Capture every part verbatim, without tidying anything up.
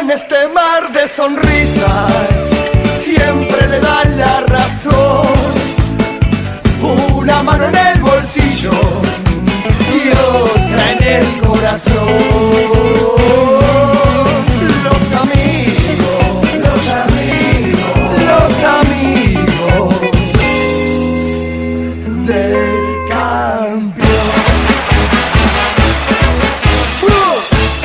en este mar de sonrisas siempre le dan la razón. Una mano en el bolsillo y otra en el corazón. Los amigos, los amigos, los amigos del campeón. Uh.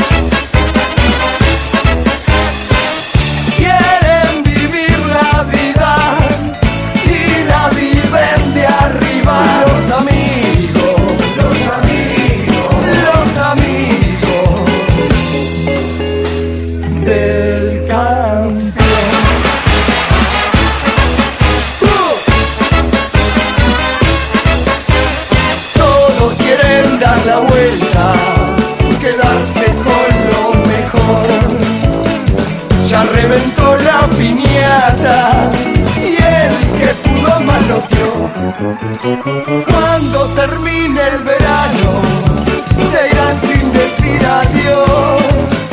Quieren vivir la vida y la viven de arriba. Los amigos, los amigos, los amigos del campeón. Uh. Todos quieren dar la vuelta, quedarse con lo mejor. Ya reventó la piñata y el que pudo manoteó. Cuando termine el verano se irán sin decir adiós.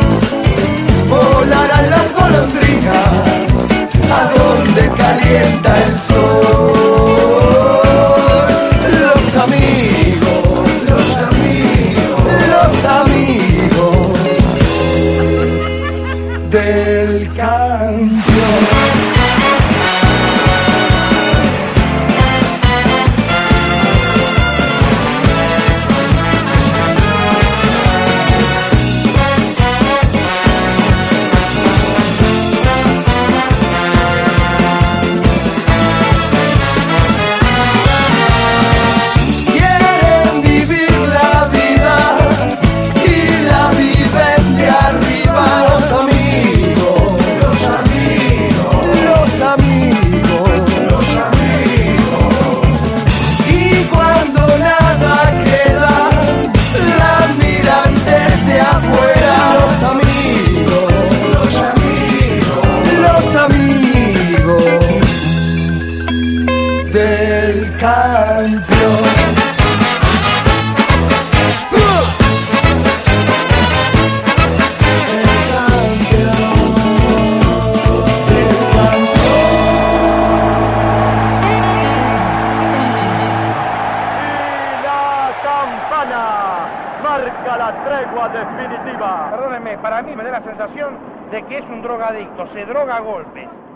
Volarán las golondrinas a donde calienta el sol. Los amigos, los amigos, los amigos del campeón. Quieren vivir la vida y la viven de arriba. Los amigos, los amigos, los amigos, los amigos. Y cuando nada queda, la miran desde afuera. Los amigos, los amigos, los amigos del campeón. ¡Uh! El campeón, el campeón. Y la campana marca la tregua definitiva. Perdónenme, para mí me da la sensación de que es un drogadicto, se droga a golpes.